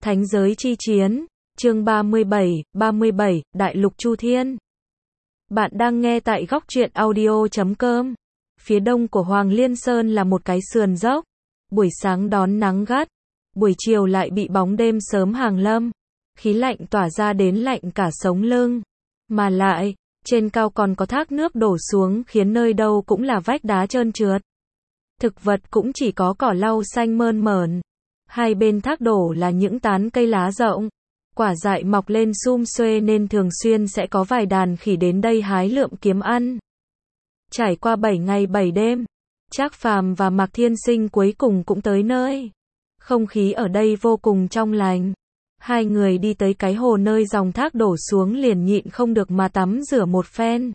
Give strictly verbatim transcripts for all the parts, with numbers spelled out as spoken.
Thánh giới chi chiến, chương ba mươi bảy, ba mươi bảy, Đại lục Chu Thiên. Bạn đang nghe tại góc truyện audio chấm com. Phía đông của Hoàng Liên Sơn là một cái sườn dốc. Buổi sáng đón nắng gắt, buổi chiều lại bị bóng đêm sớm hàng lâm. Khí lạnh tỏa ra đến lạnh cả sống lưng. Mà lại, trên cao còn có thác nước đổ xuống khiến nơi đâu cũng là vách đá trơn trượt. Thực vật cũng chỉ có cỏ lau xanh mơn mởn. Hai bên thác đổ là những tán cây lá rộng. Quả dại mọc lên sum xuê nên thường xuyên sẽ có vài đàn khỉ đến đây hái lượm kiếm ăn. Trải qua bảy ngày bảy đêm, Trác Phàm và Mạc Thiên Sinh cuối cùng cũng tới nơi. Không khí ở đây vô cùng trong lành. Hai người đi tới cái hồ nơi dòng thác đổ xuống liền nhịn không được mà tắm rửa một phen.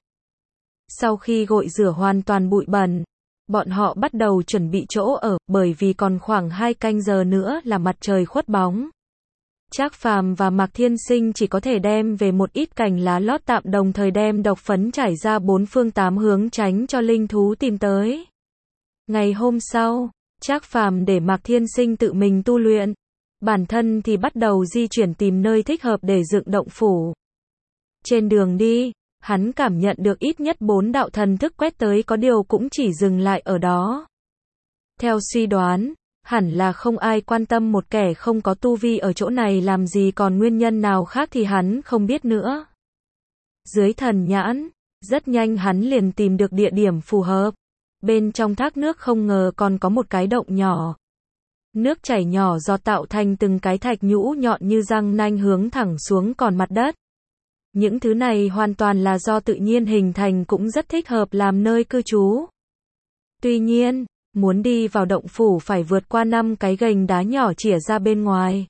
Sau khi gội rửa hoàn toàn bụi bẩn, bọn họ bắt đầu chuẩn bị chỗ ở, bởi vì còn khoảng hai canh giờ nữa là mặt trời khuất bóng. Trác Phàm và Mạc Thiên Sinh chỉ có thể đem về một ít cành lá lót tạm, đồng thời đem độc phấn trải ra bốn phương tám hướng tránh cho linh thú tìm tới. Ngày hôm sau, Trác Phàm để Mạc Thiên Sinh tự mình tu luyện, bản thân thì bắt đầu di chuyển tìm nơi thích hợp để dựng động phủ. Trên đường đi, hắn cảm nhận được ít nhất bốn đạo thần thức quét tới, có điều cũng chỉ dừng lại ở đó. Theo suy đoán, hẳn là không ai quan tâm một kẻ không có tu vi ở chỗ này làm gì, còn nguyên nhân nào khác thì hắn không biết nữa. Dưới thần nhãn, rất nhanh hắn liền tìm được địa điểm phù hợp. Bên trong thác nước không ngờ còn có một cái động nhỏ. Nước chảy nhỏ giọt tạo thành từng cái thạch nhũ nhọn như răng nanh hướng thẳng xuống còn mặt đất. Những thứ này hoàn toàn là do tự nhiên hình thành, cũng rất thích hợp làm nơi cư trú. Tuy nhiên, muốn đi vào động phủ phải vượt qua năm cái gành đá nhỏ chĩa ra bên ngoài.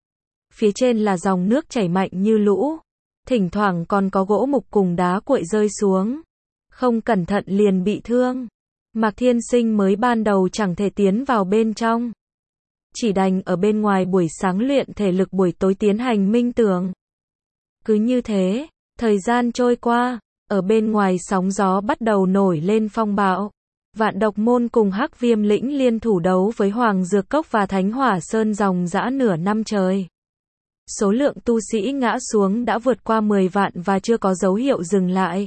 Phía trên là dòng nước chảy mạnh như lũ, thỉnh thoảng còn có gỗ mục cùng đá cuội rơi xuống. Không cẩn thận liền bị thương. Mạc Thiên Sinh mới ban đầu chẳng thể tiến vào bên trong, chỉ đành ở bên ngoài buổi sáng luyện thể lực, buổi tối tiến hành minh tưởng. Cứ như thế, thời gian trôi qua, ở bên ngoài sóng gió bắt đầu nổi lên phong bạo. Vạn Độc Môn cùng Hắc Viêm Lĩnh liên thủ đấu với Hoàng Dược Cốc và Thánh Hỏa Sơn dòng dã nửa năm trời. Số lượng tu sĩ ngã xuống đã vượt qua mười vạn và chưa có dấu hiệu dừng lại.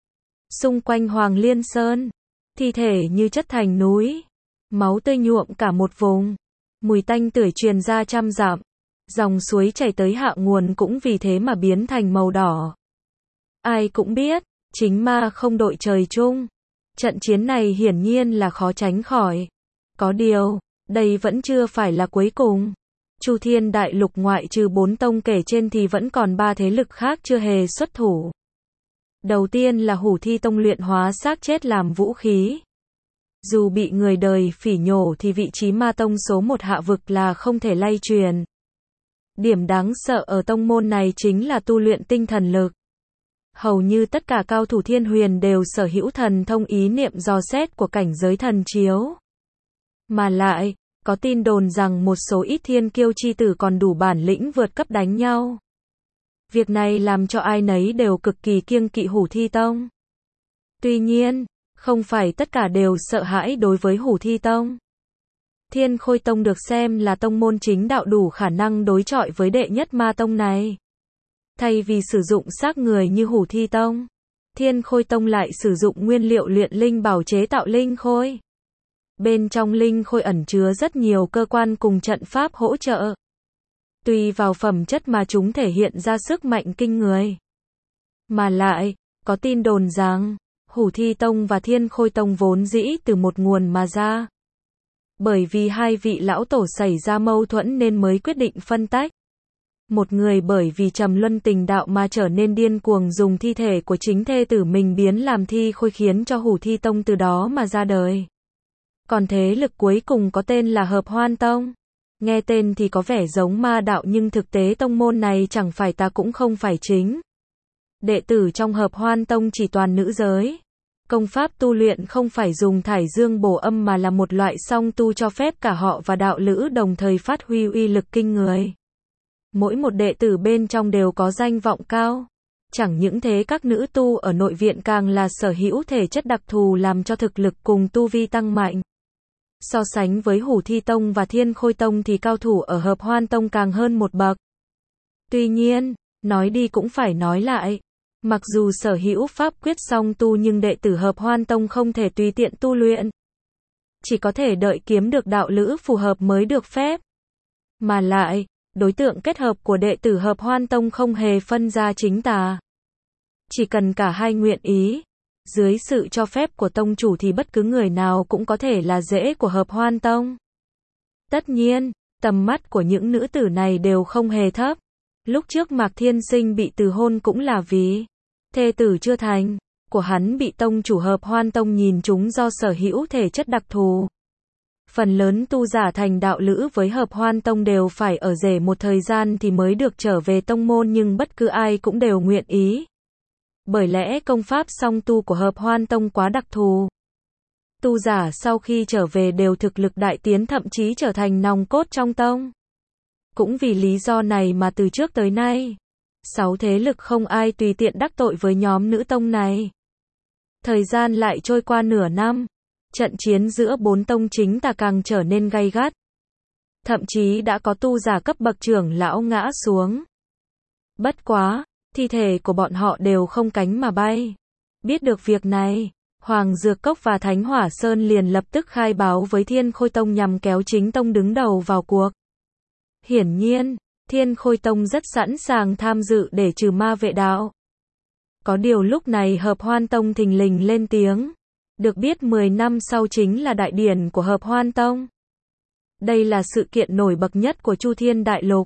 Xung quanh Hoàng Liên Sơn, thi thể như chất thành núi, máu tươi nhuộm cả một vùng, mùi tanh tưởi truyền ra trăm dặm. Dòng suối chảy tới hạ nguồn cũng vì thế mà biến thành màu đỏ. Ai cũng biết, chính ma không đội trời chung. Trận chiến này hiển nhiên là khó tránh khỏi. Có điều, đây vẫn chưa phải là cuối cùng. Chu Thiên Đại Lục ngoại trừ bốn tông kể trên thì vẫn còn ba thế lực khác chưa hề xuất thủ. Đầu tiên là Hủ Thi Tông luyện hóa xác chết làm vũ khí. Dù bị người đời phỉ nhổ thì vị trí ma tông số một hạ vực là không thể lay truyền. Điểm đáng sợ ở tông môn này chính là tu luyện tinh thần lực. Hầu như tất cả cao thủ thiên huyền đều sở hữu thần thông ý niệm dò xét của cảnh giới thần chiếu. Mà lại, có tin đồn rằng một số ít thiên kiêu chi tử còn đủ bản lĩnh vượt cấp đánh nhau. Việc này làm cho ai nấy đều cực kỳ kiêng kỵ Hủ Thi Tông. Tuy nhiên, không phải tất cả đều sợ hãi đối với Hủ Thi Tông. Thiên Khôi Tông được xem là tông môn chính đạo đủ khả năng đối chọi với đệ nhất ma tông này. Thay vì sử dụng xác người như Hủ Thi Tông, Thiên Khôi Tông lại sử dụng nguyên liệu luyện linh bảo chế tạo linh khôi. Bên trong linh khôi ẩn chứa rất nhiều cơ quan cùng trận pháp hỗ trợ. Tùy vào phẩm chất mà chúng thể hiện ra sức mạnh kinh người. Mà lại, có tin đồn rằng, Hủ Thi Tông và Thiên Khôi Tông vốn dĩ từ một nguồn mà ra. Bởi vì hai vị lão tổ xảy ra mâu thuẫn nên mới quyết định phân tách. Một người bởi vì trầm luân tình đạo mà trở nên điên cuồng, dùng thi thể của chính thê tử mình biến làm thi khôi, khiến cho Hủ Thi Tông từ đó mà ra đời. Còn thế lực cuối cùng có tên là Hợp Hoan Tông. Nghe tên thì có vẻ giống ma đạo nhưng thực tế tông môn này chẳng phải tà cũng không phải chính. Đệ tử trong Hợp Hoan Tông chỉ toàn nữ giới. Công pháp tu luyện không phải dùng thải dương bổ âm mà là một loại song tu cho phép cả họ và đạo lữ đồng thời phát huy uy lực kinh người. Mỗi một đệ tử bên trong đều có danh vọng cao. Chẳng những thế, các nữ tu ở nội viện càng là sở hữu thể chất đặc thù làm cho thực lực cùng tu vi tăng mạnh. So sánh với Hủ Thi Tông và Thiên Khôi Tông thì cao thủ ở Hợp Hoan Tông càng hơn một bậc. Tuy nhiên, nói đi cũng phải nói lại. Mặc dù sở hữu pháp quyết song tu nhưng đệ tử Hợp Hoan Tông không thể tùy tiện tu luyện. Chỉ có thể đợi kiếm được đạo lữ phù hợp mới được phép. Mà lại, đối tượng kết hợp của đệ tử Hợp Hoan Tông không hề phân ra chính tà. Chỉ cần cả hai nguyện ý, dưới sự cho phép của tông chủ thì bất cứ người nào cũng có thể là rễ của Hợp Hoan Tông. Tất nhiên, tầm mắt của những nữ tử này đều không hề thấp. Lúc trước Mạc Thiên Sinh bị từ hôn cũng là vì thê tử chưa thành của hắn bị tông chủ Hợp Hoan Tông nhìn trúng do sở hữu thể chất đặc thù. Phần lớn tu giả thành đạo lữ với Hợp Hoan Tông đều phải ở rể một thời gian thì mới được trở về tông môn, nhưng bất cứ ai cũng đều nguyện ý. Bởi lẽ công pháp song tu của Hợp Hoan Tông quá đặc thù. Tu giả sau khi trở về đều thực lực đại tiến, thậm chí trở thành nòng cốt trong tông. Cũng vì lý do này mà từ trước tới nay, sáu thế lực không ai tùy tiện đắc tội với nhóm nữ tông này. Thời gian lại trôi qua nửa năm, trận chiến giữa bốn tông chính tà càng trở nên gay gắt. Thậm chí đã có tu giả cấp bậc trưởng lão ngã xuống. Bất quá, thi thể của bọn họ đều không cánh mà bay. Biết được việc này, Hoàng Dược Cốc và Thánh Hỏa Sơn liền lập tức khai báo với Thiên Khôi Tông nhằm kéo chính tông đứng đầu vào cuộc. Hiển nhiên, Thiên Khôi Tông rất sẵn sàng tham dự để trừ ma vệ đạo. Có điều lúc này Hợp Hoan Tông thình lình lên tiếng. Được biết mười năm sau chính là đại điển của Hợp Hoan Tông. Đây là sự kiện nổi bật nhất của Chu Thiên Đại Lục.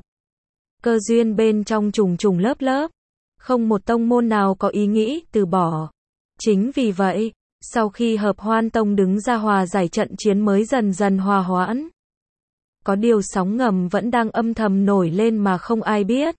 Cơ duyên bên trong trùng trùng lớp lớp. Không một tông môn nào có ý nghĩ từ bỏ. Chính vì vậy, sau khi Hợp Hoan Tông đứng ra hòa giải, trận chiến mới dần dần hòa hoãn. Có điều sóng ngầm vẫn đang âm thầm nổi lên mà không ai biết.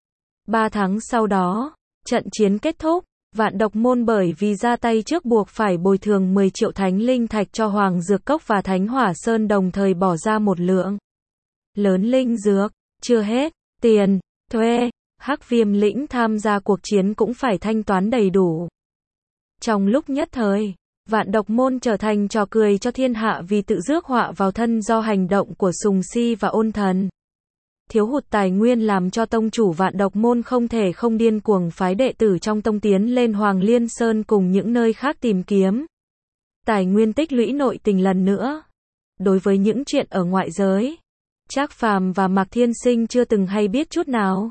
Ba tháng sau đó, trận chiến kết thúc, Vạn Độc Môn bởi vì ra tay trước buộc phải bồi thường mười triệu thánh linh thạch cho Hoàng Dược Cốc và Thánh Hỏa Sơn, đồng thời bỏ ra một lượng lớn linh dược. Chưa hết, tiền, thuê, Hắc Viêm lĩnh tham gia cuộc chiến cũng phải thanh toán đầy đủ. Trong lúc nhất thời, Vạn Độc Môn trở thành trò cười cho thiên hạ vì tự rước họa vào thân do hành động của Sùng Si và Ôn Thần. Thiếu hụt tài nguyên làm cho tông chủ Vạn Độc Môn không thể không điên cuồng phái đệ tử trong tông tiến lên Hoàng Liên Sơn cùng những nơi khác tìm kiếm tài nguyên tích lũy nội tình lần nữa. Đối với những chuyện ở ngoại giới, Trác Phàm và Mạc Thiên Sinh chưa từng hay biết chút nào.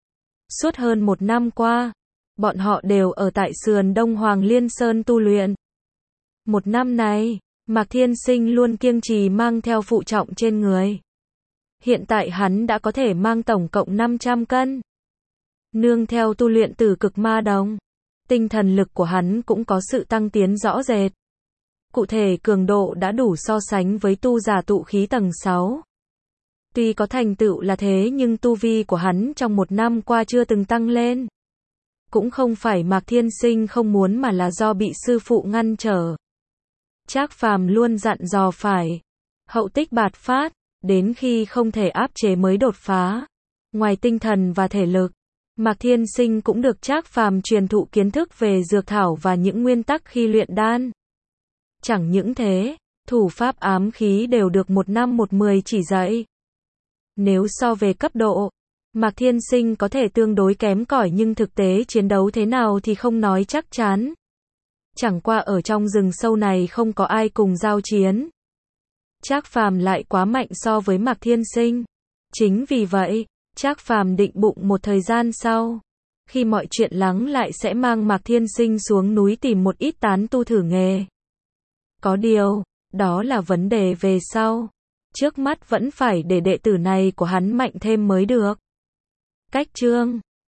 Suốt hơn một năm qua, bọn họ đều ở tại sườn đông Hoàng Liên Sơn tu luyện. Một năm này, Mạc Thiên Sinh luôn kiêng trì mang theo phụ trọng trên người. Hiện tại hắn đã có thể mang tổng cộng năm trăm cân. Nương theo tu luyện Tử Cực Ma Đồng, tinh thần lực của hắn cũng có sự tăng tiến rõ rệt. Cụ thể cường độ đã đủ so sánh với tu giả tụ khí tầng sáu. Tuy có thành tựu là thế nhưng tu vi của hắn trong một năm qua chưa từng tăng lên. Cũng không phải Mạc Thiên Sinh không muốn mà là do bị sư phụ ngăn trở. Trác Phàm luôn dặn dò phải hậu tích bạt phát, đến khi không thể áp chế mới đột phá. Ngoài tinh thần và thể lực, Mạc Thiên Sinh cũng được Trác Phàm truyền thụ kiến thức về dược thảo và những nguyên tắc khi luyện đan. Chẳng những thế, thủ pháp ám khí đều được một năm một mười chỉ dạy. Nếu so về cấp độ, Mạc Thiên Sinh có thể tương đối kém cỏi nhưng thực tế chiến đấu thế nào thì không nói chắc chắn. Chẳng qua ở trong rừng sâu này không có ai cùng giao chiến. Trác Phàm lại quá mạnh so với Mạc Thiên Sinh. Chính vì vậy, Trác Phàm định bụng một thời gian sau, khi mọi chuyện lắng lại sẽ mang Mạc Thiên Sinh xuống núi tìm một ít tán tu thử nghề. Có điều, đó là vấn đề về sau. Trước mắt vẫn phải để đệ tử này của hắn mạnh thêm mới được. Cách chương